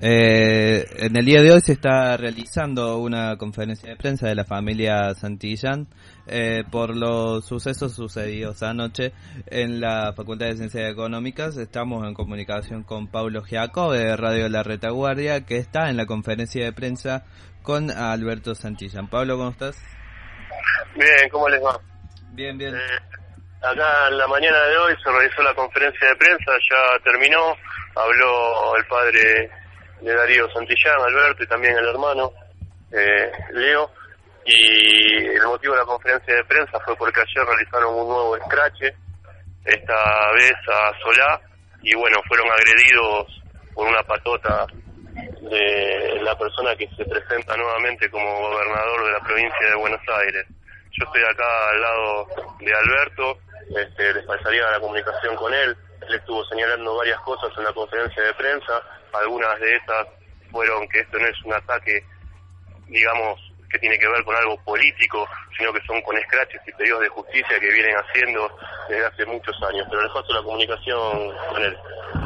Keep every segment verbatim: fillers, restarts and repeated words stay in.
Eh, en el día de hoy se está realizando una conferencia de prensa de la familia Santillán eh, por los sucesos sucedidos anoche en la Facultad de Ciencias Económicas. Estamos en comunicación con Pablo Giaco de Radio La Retaguardia, que está en la conferencia de prensa con Alberto Santillán. Pablo, ¿cómo estás? Bien, ¿cómo les va? Bien, bien. Eh, acá en la mañana de hoy se realizó la conferencia de prensa, ya terminó, habló el padre de Darío Santillán, Alberto, y también el hermano, eh, Leo, y el motivo de la conferencia de prensa fue porque ayer realizaron un nuevo escrache, esta vez a Solá, y bueno, fueron agredidos por una patota de la persona que se presenta nuevamente como gobernador de la provincia de Buenos Aires. Yo estoy acá al lado de Alberto, este, les pasaría la comunicación con él. Él estuvo señalando varias cosas en la conferencia de prensa, algunas de esas fueron que esto no es un ataque, digamos, que tiene que ver con algo político, sino que son con escraches y pedidos de justicia que vienen haciendo desde hace muchos años. Pero les paso la comunicación con él.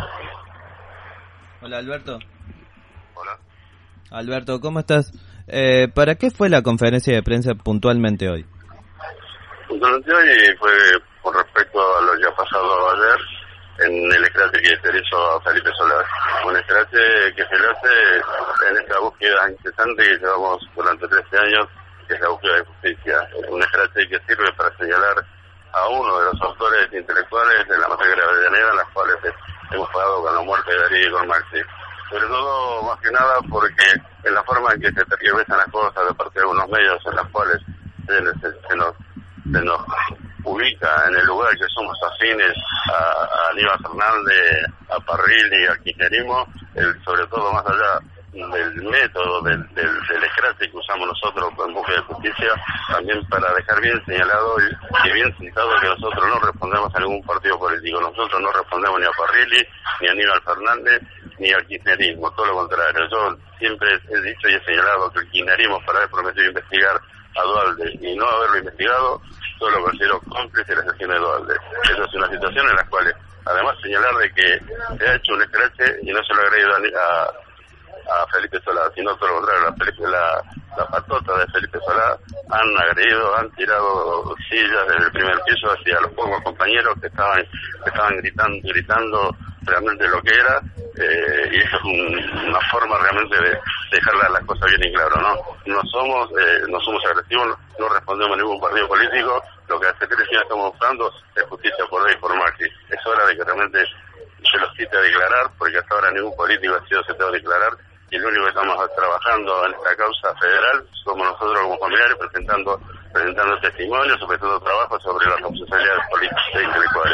Hola, Alberto. Hola. Alberto, ¿cómo estás? Eh, ¿Para qué fue la conferencia de prensa puntualmente hoy? Puntualmente hoy fue con respecto a lo que ha pasado ayer en el escrache que se le hizo a Felipe Solá. Un escrache que se le hace en esta búsqueda incesante que llevamos durante trece años, que es la búsqueda de justicia. Un escrache que sirve para señalar a uno de los autores intelectuales de la masacre de Avellaneda, en las cuales hemos pagado con la muerte de Darío y con Maxi. Sobre todo, más que nada, porque en la forma en que se tergiversan las cosas de parte de algunos medios en las cuales se, se, se, nos, se nos ubica en el lugar que somos afines a, a Aníbal Fernández, a Parrilli y al kirchnerismo, el, sobre todo más allá del método del, del, del escrache que usamos nosotros en búsqueda de justicia, también para dejar bien señalado y, y bien citado que nosotros no respondemos a ningún partido político, nosotros no respondemos ni a Parrilli, ni a Aníbal Fernández, ni al kirchnerismo, todo lo contrario. Yo siempre he dicho y he señalado que el kirchnerismo, para haber prometido investigar a Duhalde y no haberlo investigado, yo lo considero cómplice de la asesinato de Duhalde. Esa es una situación en la cual, además, señalar de que se ha hecho un escrache y no se lo ha agredido a, a Felipe Solá, sino todo lo contrario, la, Felipe, la, la patota de Felipe Solá han agredido, han tirado sillas desde el primer piso hacia los pocos compañeros que estaban que estaban gritando, gritando realmente lo que era, eh, y eso es un, una forma realmente de dejar las cosas bien en claro, ¿no? No somos, eh, no somos agresivos, no, no respondemos a ningún partido político, lo que hace tres años estamos buscando es justicia por ley y por Maxi. Es hora de que realmente se los cite a declarar, porque hasta ahora ningún político ha sido citado a declarar, y lo único que estamos trabajando en esta causa federal somos nosotros como familiares presentando presentando testimonios, presentando trabajos sobre las responsabilidades políticas e intelectuales.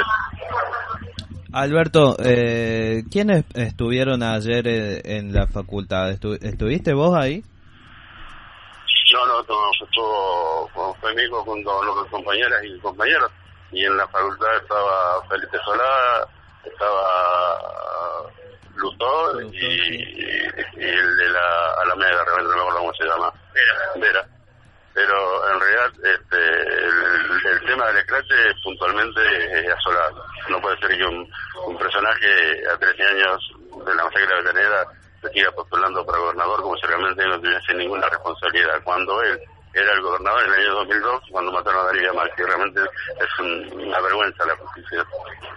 Alberto, eh, ¿quiénes estuvieron ayer en la facultad? ¿Estu- ¿Estuviste vos ahí? No, no, todo, estuvo conmigo junto con otras compañeras y compañeros, y en la facultad estaba Felipe Solá, estaba Lutó y, y el de la Alameda, realmente no me acuerdo cómo se llama, Vera. Vera. Pero en realidad este, el, el tema del escrache puntualmente es asolado. No puede ser que un, un personaje a trece años de la masacre de Avellaneda se siga postulando para gobernador como si realmente no tuviese ninguna responsabilidad, cuando él era el gobernador en el año dos mil dos, cuando mataron a Darío y a Maxi. Realmente es un, una vergüenza la justicia.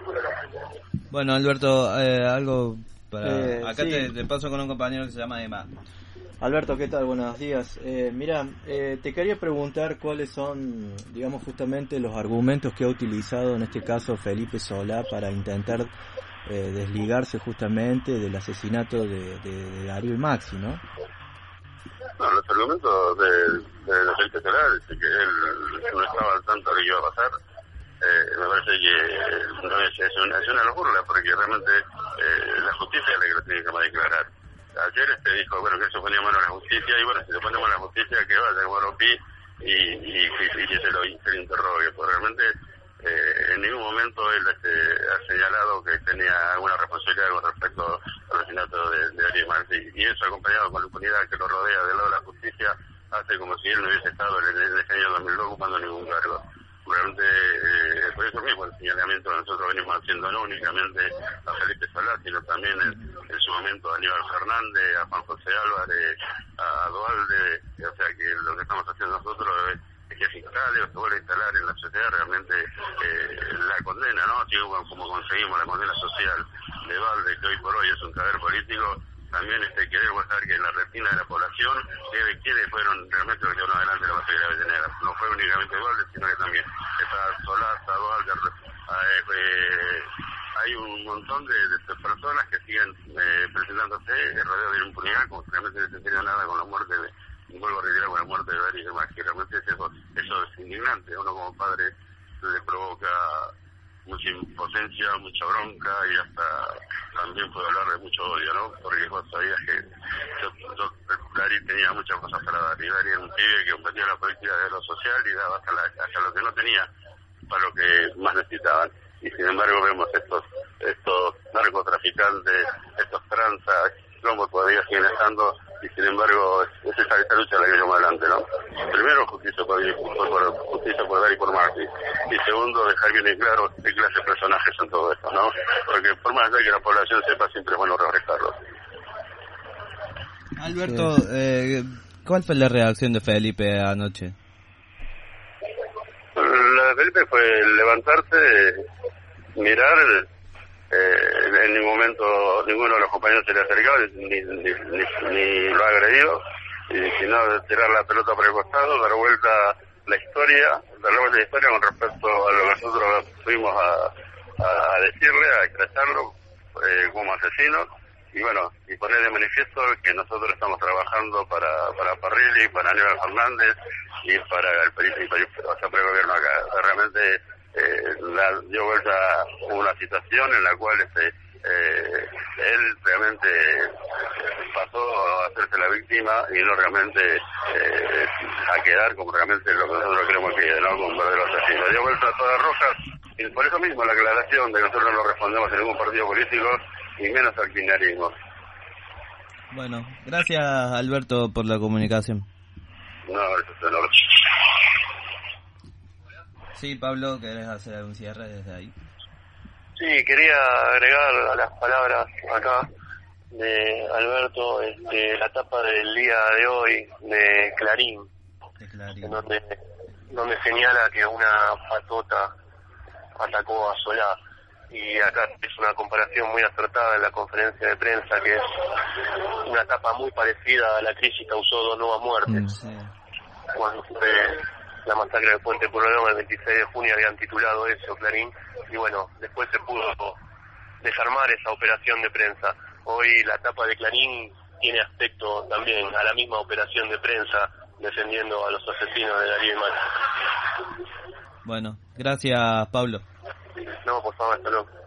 Bueno, Alberto, eh, algo para... Eh, Acá sí. te, te paso con un compañero que se llama Emma. Alberto, ¿qué tal? Buenos días. Eh, mira, eh, te quería preguntar cuáles son, digamos, justamente los argumentos que ha utilizado en este caso Felipe Solá para intentar eh, desligarse justamente del asesinato de, de, de Darío y Maxi, ¿no? No, los argumentos de, de, de Felipe Solá es que él no estaba al tanto de lo que iba a pasar. Eh, me parece que no es, es, una, es una locura, porque realmente eh, la justicia es la que lo tiene que declarar. Ayer este dijo, bueno, que eso ponía mano a la justicia, y bueno, si se pone mano a la justicia, que vaya a Guaropí y, y, y, y que se lo, se lo interrogue, porque realmente eh, en ningún momento él este, ha señalado que tenía alguna responsabilidad con respecto al asesinato de, de Darío y Maxi, y eso acompañado con la impunidad que lo rodea del lado de la justicia, hace como si él no hubiese estado en, en ese año dos mil dos ocupando ningún cargo. Realmente, eh, por eso mismo, el señalamiento que nosotros venimos haciendo no únicamente a Felipe Solá, sino también en, en su momento a Aníbal Fernández, a Juan José Álvarez, a Dualde, o sea que lo que estamos haciendo nosotros es, es que fiscales se vuelve a instalar en la sociedad realmente eh, la condena, ¿no? Así como conseguimos la condena social de Dualde, que hoy por hoy es un cadáver político, también este querer mostrar que en la retina de la población quede, quede fueron realmente los que llevaron adelante la batalla de Avellaneda. No fue únicamente Dualde, sino que también está Solá, está Dualde, eh, eh, hay un montón de, de personas que siguen eh, presentándose rodeados de impunidad, como si realmente no se entendió nada con la muerte de, vuelvo a reiterar, con la muerte de Darío y demás, que realmente eso, eso es indignante. Uno como padre le provoca mucha impotencia, mucha bronca y hasta también puede hablar de mucho odio, ¿no? Porque vos sabías que yo, yo, Dari tenía muchas cosas para dar, y Dari era un pibe que competía la política de lo social y daba hasta, la, hasta lo que no tenía para lo que más necesitaban. Y sin embargo vemos estos estos narcotraficantes, estos tranzas, como todavía siguen estando, y sin embargo es esa, esa lucha la que llevamos adelante, ¿no? Primero, justicia por, por, justicia por Dari y por Macri, y segundo, dejar bien en claro qué clase de personajes son todo esto, ¿no? Porque por más de que la población sepa, siempre es bueno refrescarlo. Alberto, eh, ¿cuál fue la reacción de Felipe anoche? La de Felipe fue levantarse, mirar, eh, en ningún momento ninguno de los compañeros se le ha acercado ni, ni, ni, ni lo ha agredido, y sino tirar la pelota por el costado, dar vuelta la historia, dar vuelta la historia con respecto a lo que nosotros fuimos a, a, a decirle, a expresarlo eh, como asesinos, y bueno, y poner de manifiesto que nosotros estamos trabajando para para Parrilli, para Aníbal Fernández y para el periodista y para, o sea, para el gobierno acá. Realmente eh, la, dio vuelta una situación en la cual este eh, él realmente pasó a hacerse la víctima y no realmente eh, a quedar como realmente lo que nosotros queremos que quede, ¿no? Como un verdadero asesino. Dio vuelta a todas rojas, y por eso mismo la aclaración de que nosotros no respondemos a ningún partido político y menos al kirchnerismo. Bueno, gracias Alberto por la comunicación. No, eso es enorme. Sí, Pablo, ¿querés hacer un cierre desde ahí? Sí, quería agregar a las palabras acá de Alberto este, la tapa del día de hoy de Clarín, de Clarín. En donde, donde señala que una patota atacó a Solá. Y acá es una comparación muy acertada en la conferencia de prensa, que es una etapa muy parecida a la crisis que causó dos nuevas muertes. Mm, sí. Cuando fue la masacre de Puente Pueyrredón el veintiséis de junio habían titulado eso, Clarín, y bueno, después se pudo desarmar esa operación de prensa. Hoy la etapa de Clarín tiene aspecto también a la misma operación de prensa, defendiendo a los asesinos de Darío y Macri. Bueno, gracias Pablo. No, por favor, hasta luego.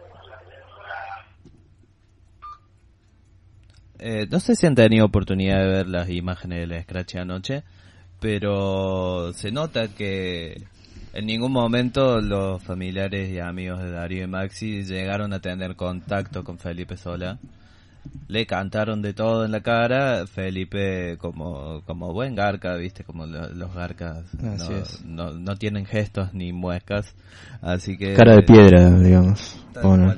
Eh, no sé si han tenido oportunidad de ver las imágenes del Scratch anoche, pero se nota que en ningún momento los familiares y amigos de Darío y Maxi llegaron a tener contacto con Felipe Solá. Le cantaron de todo en la cara. Felipe, como como buen garca, viste, como lo, los garcas no, no, no tienen gestos ni muecas, así que cara de piedra, digamos. Bueno.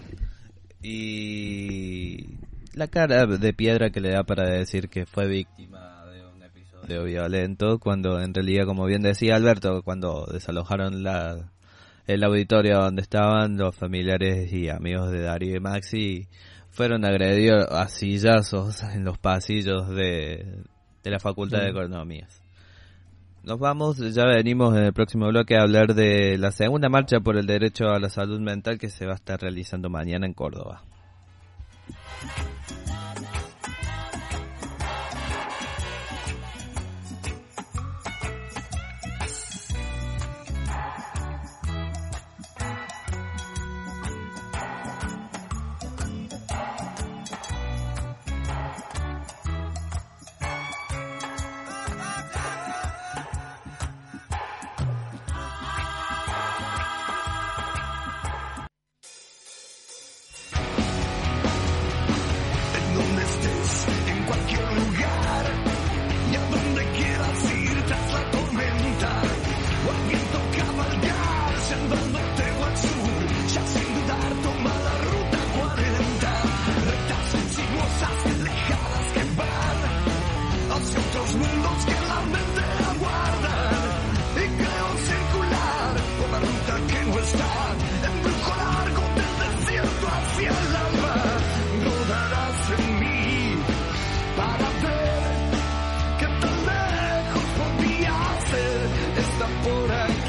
Y la cara de piedra que le da para decir que fue víctima de un episodio violento, cuando en realidad, como bien decía Alberto, cuando desalojaron la el auditorio donde estaban los familiares y amigos de Darío y Maxi, fueron agredidos a sillazos en los pasillos de, de la Facultad de Economías. Nos vamos, ya venimos en el próximo bloque a hablar de la segunda marcha por el derecho a la salud mental que se va a estar realizando mañana en Córdoba. superstar.